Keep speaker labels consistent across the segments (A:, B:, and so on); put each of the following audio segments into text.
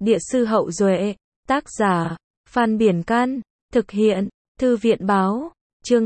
A: Địa sư Hậu Duệ, tác giả, Phan Biển Can, thực hiện, Thư viện Báo, chương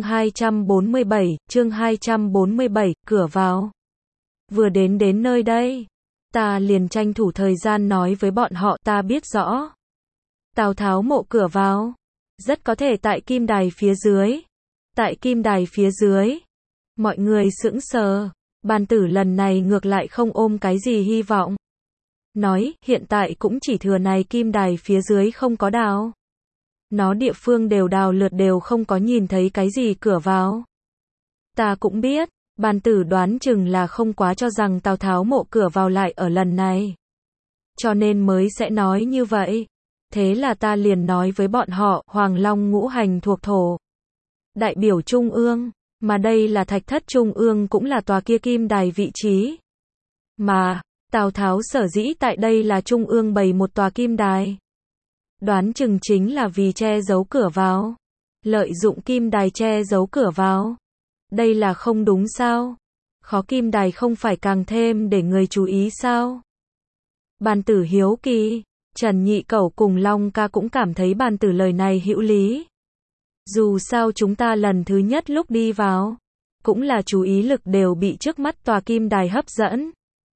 A: 247, cửa vào. Vừa đến nơi đây, ta liền tranh thủ thời gian nói với bọn họ ta biết rõ. Tào Tháo mộ cửa vào, rất có thể tại Kim Đài phía dưới. Tại Kim Đài phía dưới, mọi người sững sờ, bàn tử lần này ngược lại không ôm cái gì hy vọng. Nói, hiện tại cũng chỉ thừa này Kim Đài phía dưới không có đào. Nó địa phương đều đào lượt đều không có nhìn thấy cái gì cửa vào. Ta cũng biết, bàn tử đoán chừng là không quá cho rằng Tào Tháo mộ cửa vào lại ở lần này. Cho nên mới sẽ nói như vậy. Thế là ta liền nói với bọn họ, Hoàng Long ngũ hành thuộc thổ. Đại biểu Trung ương, mà đây là thạch thất Trung ương cũng là tòa kia Kim Đài vị trí. Mà, Tào Tháo sở dĩ tại đây là Trung ương bày một tòa Kim Đài. Đoán chừng chính là vì che giấu cửa vào. Lợi dụng Kim Đài che giấu cửa vào. Đây là không đúng sao? Khó Kim Đài không phải càng thêm để người chú ý sao? Bàn tử hiếu kỳ, Trần Nhị Cẩu cùng Long Ca cũng cảm thấy bàn tử lời này hữu lý. Dù sao chúng ta lần thứ nhất lúc đi vào, cũng là chú ý lực đều bị trước mắt tòa Kim Đài hấp dẫn.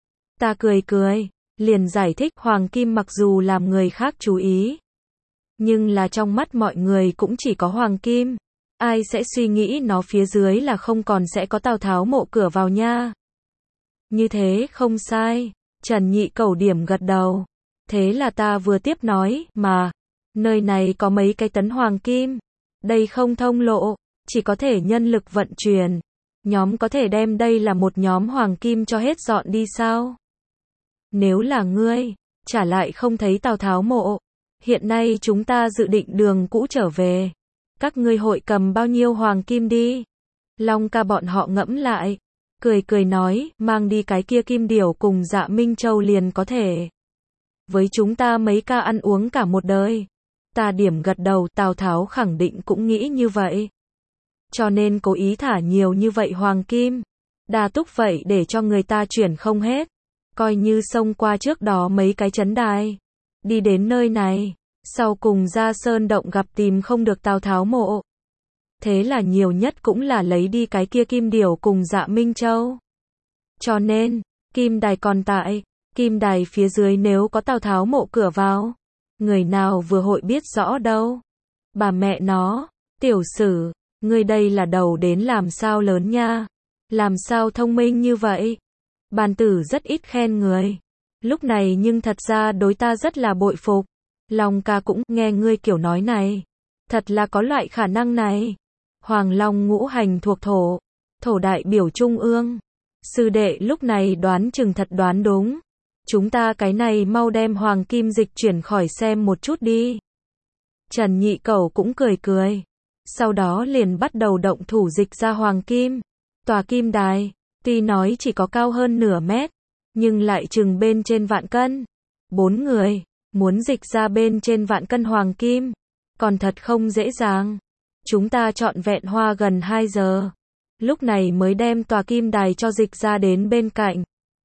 A: Ta cười, liền giải thích Hoàng Kim mặc dù làm người khác chú ý, nhưng là trong mắt mọi người cũng chỉ có Hoàng Kim. Ai sẽ suy nghĩ nó phía dưới là không còn sẽ có Tào Tháo mộ cửa vào nha. Như thế không sai, Trần Nhị Cẩu điểm gật đầu. Thế là ta vừa tiếp nói, mà, nơi này có mấy cái tấn Hoàng Kim. Đây không thông lộ, chỉ có thể nhân lực vận chuyển. Nhóm có thể đem đây là một nhóm Hoàng Kim cho hết dọn đi sao? Nếu là ngươi, trả lại không thấy Tào Tháo mộ. Hiện nay chúng ta dự định đường cũ trở về. Các ngươi hội cầm bao nhiêu Hoàng Kim đi? Long Ca bọn họ ngẫm lại. Cười nói, mang đi cái kia Kim Điểu cùng Dạ Minh Châu liền có thể. Với chúng ta mấy ca ăn uống cả một đời. Ta điểm gật đầu, Tào Tháo khẳng định cũng nghĩ như vậy. Cho nên cố ý thả nhiều như vậy Hoàng Kim. Đa túc vậy để cho người ta chuyển không hết. Coi như xông qua trước đó mấy cái trấn đài. Đi đến nơi này. Sau cùng ra sơn động gặp tìm không được Tào Tháo mộ. Thế là nhiều nhất cũng là lấy đi cái kia Kim Điểu cùng Dạ Minh Châu. Cho nên, Kim Đài còn tại. Kim Đài phía dưới nếu có Tào Tháo mộ cửa vào. Người nào vừa hội biết rõ đâu. Bà mẹ nó, tiểu sử, ngươi đây là đầu đến làm sao lớn nha. Làm sao thông minh như vậy. Bàn tử rất ít khen người. Lúc này nhưng thật ra đối ta rất là bội phục. Long Ca cũng nghe ngươi kiểu nói này. Thật là có loại khả năng này. Hoàng Long ngũ hành thuộc thổ. Thổ đại biểu Trung ương. Sư đệ lúc này đoán chừng thật đoán đúng. Chúng ta cái này mau đem Hoàng Kim dịch chuyển khỏi xem một chút đi. Trần Nhị Cẩu cũng cười. Sau đó liền bắt đầu động thủ dịch ra Hoàng Kim. Tòa Kim Đài, tuy nói chỉ có cao hơn nửa mét, nhưng lại chừng bên trên vạn cân. 4 người, muốn dịch ra bên trên vạn cân Hoàng Kim, còn thật không dễ dàng. Chúng ta trọn vẹn hoa gần 2 giờ. Lúc này mới đem tòa Kim Đài cho dịch ra đến bên cạnh.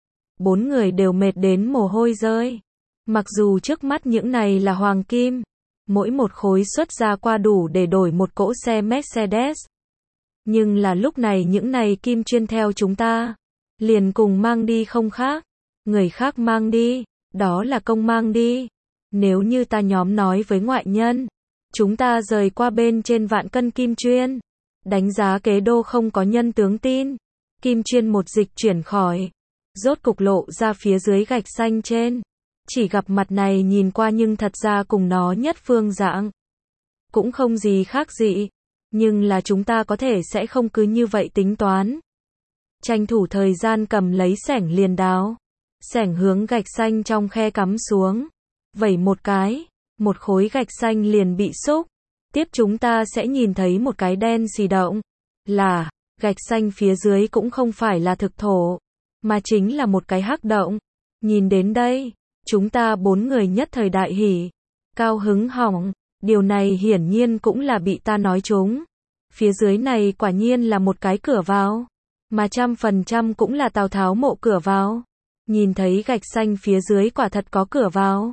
A: 4 người đều mệt đến mồ hôi rơi. Mặc dù trước mắt những này là Hoàng Kim, mỗi một khối xuất ra qua đủ để đổi một cỗ xe Mercedes. Nhưng là lúc này những này kim chuyên theo chúng ta, liền cùng mang đi không khác. Người khác mang đi, đó là công mang đi. Nếu như ta nhóm nói với ngoại nhân, chúng ta rời qua bên trên vạn cân kim chuyên. Đánh giá kế đô không có nhân tướng tin. Kim chuyên một dịch chuyển khỏi. Rốt cục lộ ra phía dưới gạch xanh trên. Chỉ gặp mặt này nhìn qua nhưng thật ra cùng nó nhất phương dạng. Cũng không gì khác dị. Nhưng là chúng ta có thể sẽ không cứ như vậy tính toán. Tranh thủ thời gian cầm lấy xẻng liền đào. Xẻng hướng gạch xanh trong khe cắm xuống. Vẩy một cái. Một khối gạch xanh liền bị xúc. Tiếp chúng ta sẽ nhìn thấy một cái đen xì động. Là, gạch xanh phía dưới cũng không phải là thực thổ. Mà chính là một cái hắc động. Nhìn đến đây, chúng ta 4 người nhất thời đại hỉ. Cao hứng hỏng. Điều này hiển nhiên cũng là bị ta nói trúng. Phía dưới này quả nhiên là một cái cửa vào. Mà 100% cũng là Tào Tháo mộ cửa vào. Nhìn thấy gạch xanh phía dưới quả thật có cửa vào.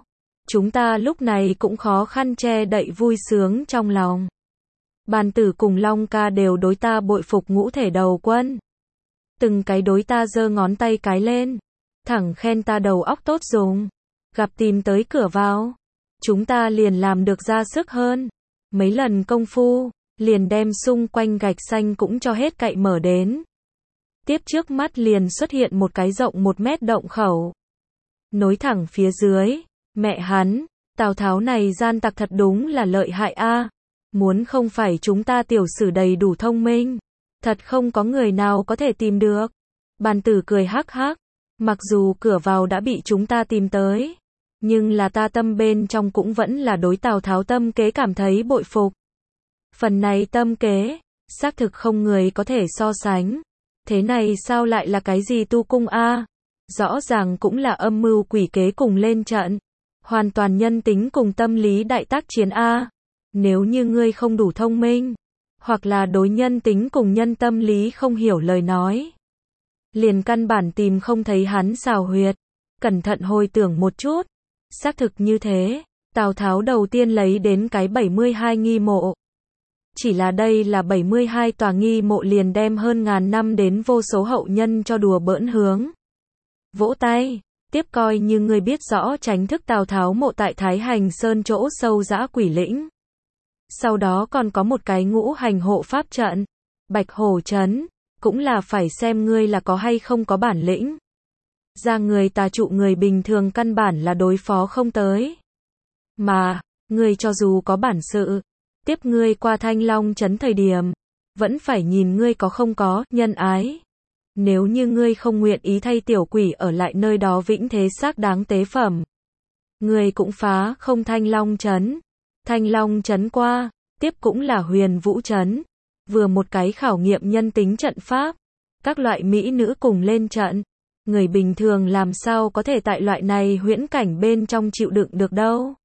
A: chúng ta lúc này cũng khó khăn che đậy vui sướng trong lòng. Bàn Tử cùng Long Ca đều đối ta bội phục ngũ thể đầu quân. Từng cái đối ta giơ ngón tay cái lên, thẳng khen ta đầu óc tốt dùng. Gặp tìm tới cửa vào, chúng ta liền làm được ra sức hơn. Mấy lần công phu, liền đem xung quanh gạch xanh cũng cho hết cậy mở đến. Tiếp trước mắt liền xuất hiện một cái rộng 1 mét động khẩu. Nối thẳng phía dưới, mẹ hắn, Tào Tháo này gian tặc thật đúng là lợi hại a. Muốn không phải chúng ta tiểu sử đầy đủ thông minh, thật không có người nào có thể tìm được. Bàn Tử cười hắc hắc, mặc dù cửa vào đã bị chúng ta tìm tới, nhưng là ta tâm bên trong cũng vẫn là đối Tào Tháo tâm kế cảm thấy bội phục. Phần này tâm kế, xác thực không người có thể so sánh. Thế này sao lại là cái gì tu cung a? Rõ ràng cũng là âm mưu quỷ kế cùng lên trận. Hoàn toàn nhân tính cùng tâm lý đại tác chiến a. Nếu như ngươi không đủ thông minh, hoặc là đối nhân tính cùng nhân tâm lý không hiểu lời nói, liền căn bản tìm không thấy hắn xào huyệt. Cẩn thận hồi tưởng một chút, xác thực như thế, Tào Tháo đầu tiên lấy đến cái 72 nghi mộ. Chỉ là đây là 72 tòa nghi mộ liền đem hơn ngàn năm đến vô số hậu nhân cho đùa bỡn hướng. Vỗ tay, tiếp coi như ngươi biết rõ tránh thức Tào Tháo mộ tại Thái Hành Sơn chỗ sâu dã quỷ lĩnh. Sau đó còn có một cái ngũ hành hộ pháp trận, Bạch Hổ Trấn, cũng là phải xem ngươi là có hay không có bản lĩnh. Ra người tà trụ người bình thường căn bản là đối phó không tới. Mà, ngươi cho dù có bản sự, tiếp ngươi qua Thanh Long Trấn thời điểm, vẫn phải nhìn ngươi có không có nhân ái. Nếu như ngươi không nguyện ý thay tiểu quỷ ở lại nơi đó vĩnh thế xác đáng tế phẩm, ngươi cũng phá không Thanh Long Trấn. Thanh Long Trấn qua, tiếp cũng là Huyền Vũ Trấn, vừa một cái khảo nghiệm nhân tính trận pháp, các loại mỹ nữ cùng lên trận, người bình thường làm sao có thể tại loại này huyễn cảnh bên trong chịu đựng được đâu.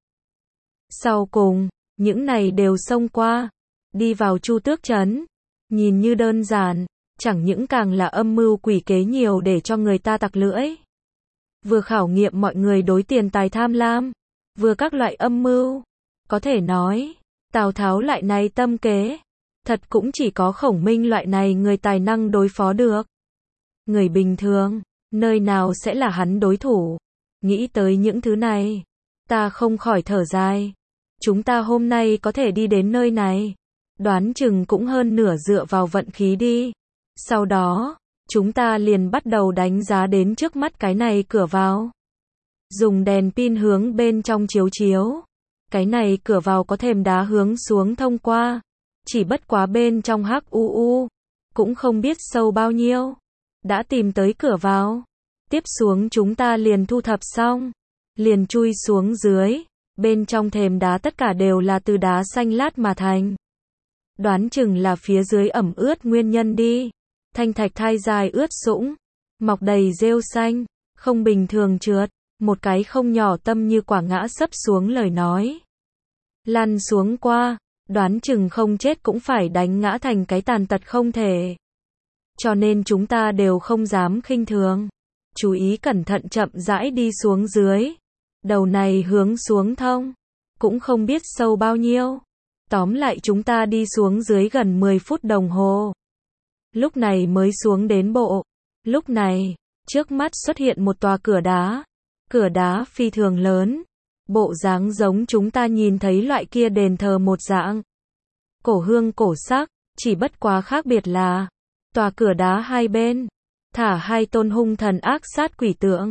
A: Sau cùng, những này đều xông qua, đi vào Chu Tước Trấn, nhìn như đơn giản, chẳng những càng là âm mưu quỷ kế nhiều để cho người ta tặc lưỡi. Vừa khảo nghiệm mọi người đối tiền tài tham lam, vừa các loại âm mưu. Có thể nói, Tào Tháo loại này tâm kế, thật cũng chỉ có Khổng Minh loại này người tài năng đối phó được. Người bình thường, nơi nào sẽ là hắn đối thủ. Nghĩ tới những thứ này, ta không khỏi thở dài. Chúng ta hôm nay có thể đi đến nơi này, đoán chừng cũng hơn nửa dựa vào vận khí đi. Sau đó, chúng ta liền bắt đầu đánh giá đến trước mắt cái này cửa vào. Dùng đèn pin hướng bên trong chiếu chiếu. Cái này cửa vào có thềm đá hướng xuống thông qua. Chỉ bất quá bên trong hắc u u. Cũng không biết sâu bao nhiêu. Đã tìm tới cửa vào. Tiếp xuống chúng ta liền thu thập xong. Liền chui xuống dưới. Bên trong thềm đá tất cả đều là từ đá xanh lát mà thành. Đoán chừng là phía dưới ẩm ướt nguyên nhân đi. Thanh thạch thai dài ướt sũng. Mọc đầy rêu xanh. Không bình thường trượt. Một cái không nhỏ tâm như quả ngã sấp xuống lời nói. Lăn xuống qua. Đoán chừng không chết cũng phải đánh ngã thành cái tàn tật không thể. Cho nên chúng ta đều không dám khinh thường. Chú ý cẩn thận chậm rãi đi xuống dưới. Đầu này hướng xuống thông. Cũng không biết sâu bao nhiêu. Tóm lại chúng ta đi xuống dưới gần 10 phút đồng hồ. Lúc này mới xuống đến bộ. Lúc này, trước mắt xuất hiện một tòa cửa đá. Cửa đá phi thường lớn. Bộ dáng giống chúng ta nhìn thấy loại kia đền thờ một dạng. Cổ hương cổ sắc, chỉ bất quá khác biệt là tòa cửa đá hai bên thả hai tôn hung thần ác sát quỷ tượng.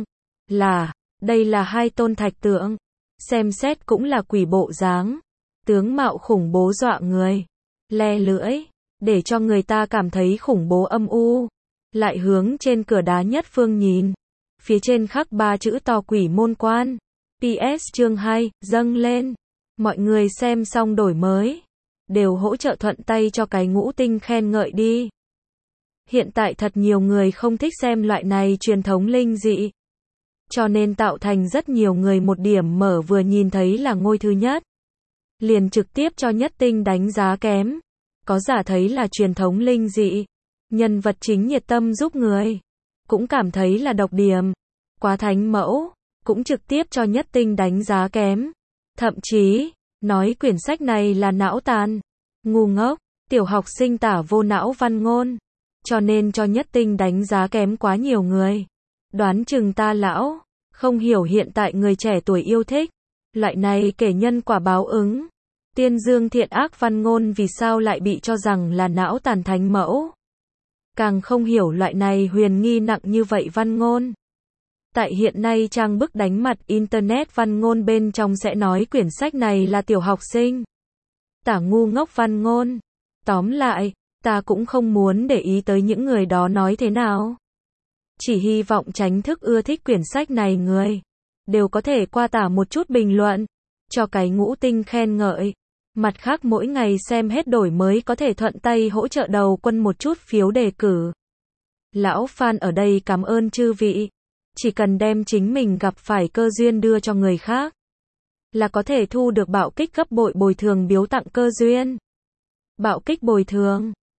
A: Đây là hai tôn thạch tượng. Xem xét cũng là quỷ bộ dáng. Tướng mạo khủng bố dọa người. Le lưỡi, để cho người ta cảm thấy khủng bố âm u. Lại hướng trên cửa đá nhất phương nhìn. Phía trên khắc 3 chữ to quỷ môn quan. PS chương 2, dâng lên. Mọi người xem xong đổi mới. Đều hỗ trợ thuận tay cho cái ngũ tinh khen ngợi đi. Hiện tại thật nhiều người không thích xem loại này truyền thống linh dị. Cho nên tạo thành rất nhiều người một điểm mở vừa nhìn thấy là ngôi thứ nhất. Liền trực tiếp cho nhất tinh đánh giá kém. Có giả thấy là truyền thống linh dị. Nhân vật chính nhiệt tâm giúp người. Cũng cảm thấy là độc điểm. Quá thánh mẫu. cũng trực tiếp cho Nhất Tinh đánh giá kém. Thậm chí, nói quyển sách này là não tàn, ngu ngốc, tiểu học sinh tả vô não văn ngôn. Cho nên cho Nhất Tinh đánh giá kém quá nhiều người. Đoán chừng ta lão, không hiểu hiện tại người trẻ tuổi yêu thích. Loại này kể nhân quả báo ứng. Tiên dương thiện ác văn ngôn vì sao lại bị cho rằng là não tàn thánh mẫu. Càng không hiểu loại này huyền nghi nặng như vậy văn ngôn. Tại hiện nay trang bức đánh mặt Internet văn ngôn bên trong sẽ nói quyển sách này là tiểu học sinh tả ngu ngốc văn ngôn. Tóm lại, ta cũng không muốn để ý tới những người đó nói thế nào. Chỉ hy vọng tránh thức ưa thích quyển sách này người đều có thể qua tả một chút bình luận, cho cái ngũ tinh khen ngợi. Mặt khác mỗi ngày xem hết đổi mới có thể thuận tay hỗ trợ đầu quân một chút phiếu đề cử. Lão Phan ở đây cảm ơn chư vị. Chỉ cần đem chính mình gặp phải cơ duyên đưa cho người khác, là có thể thu được bạo kích gấp bội bồi thường biếu tặng cơ duyên. Bạo kích bồi thường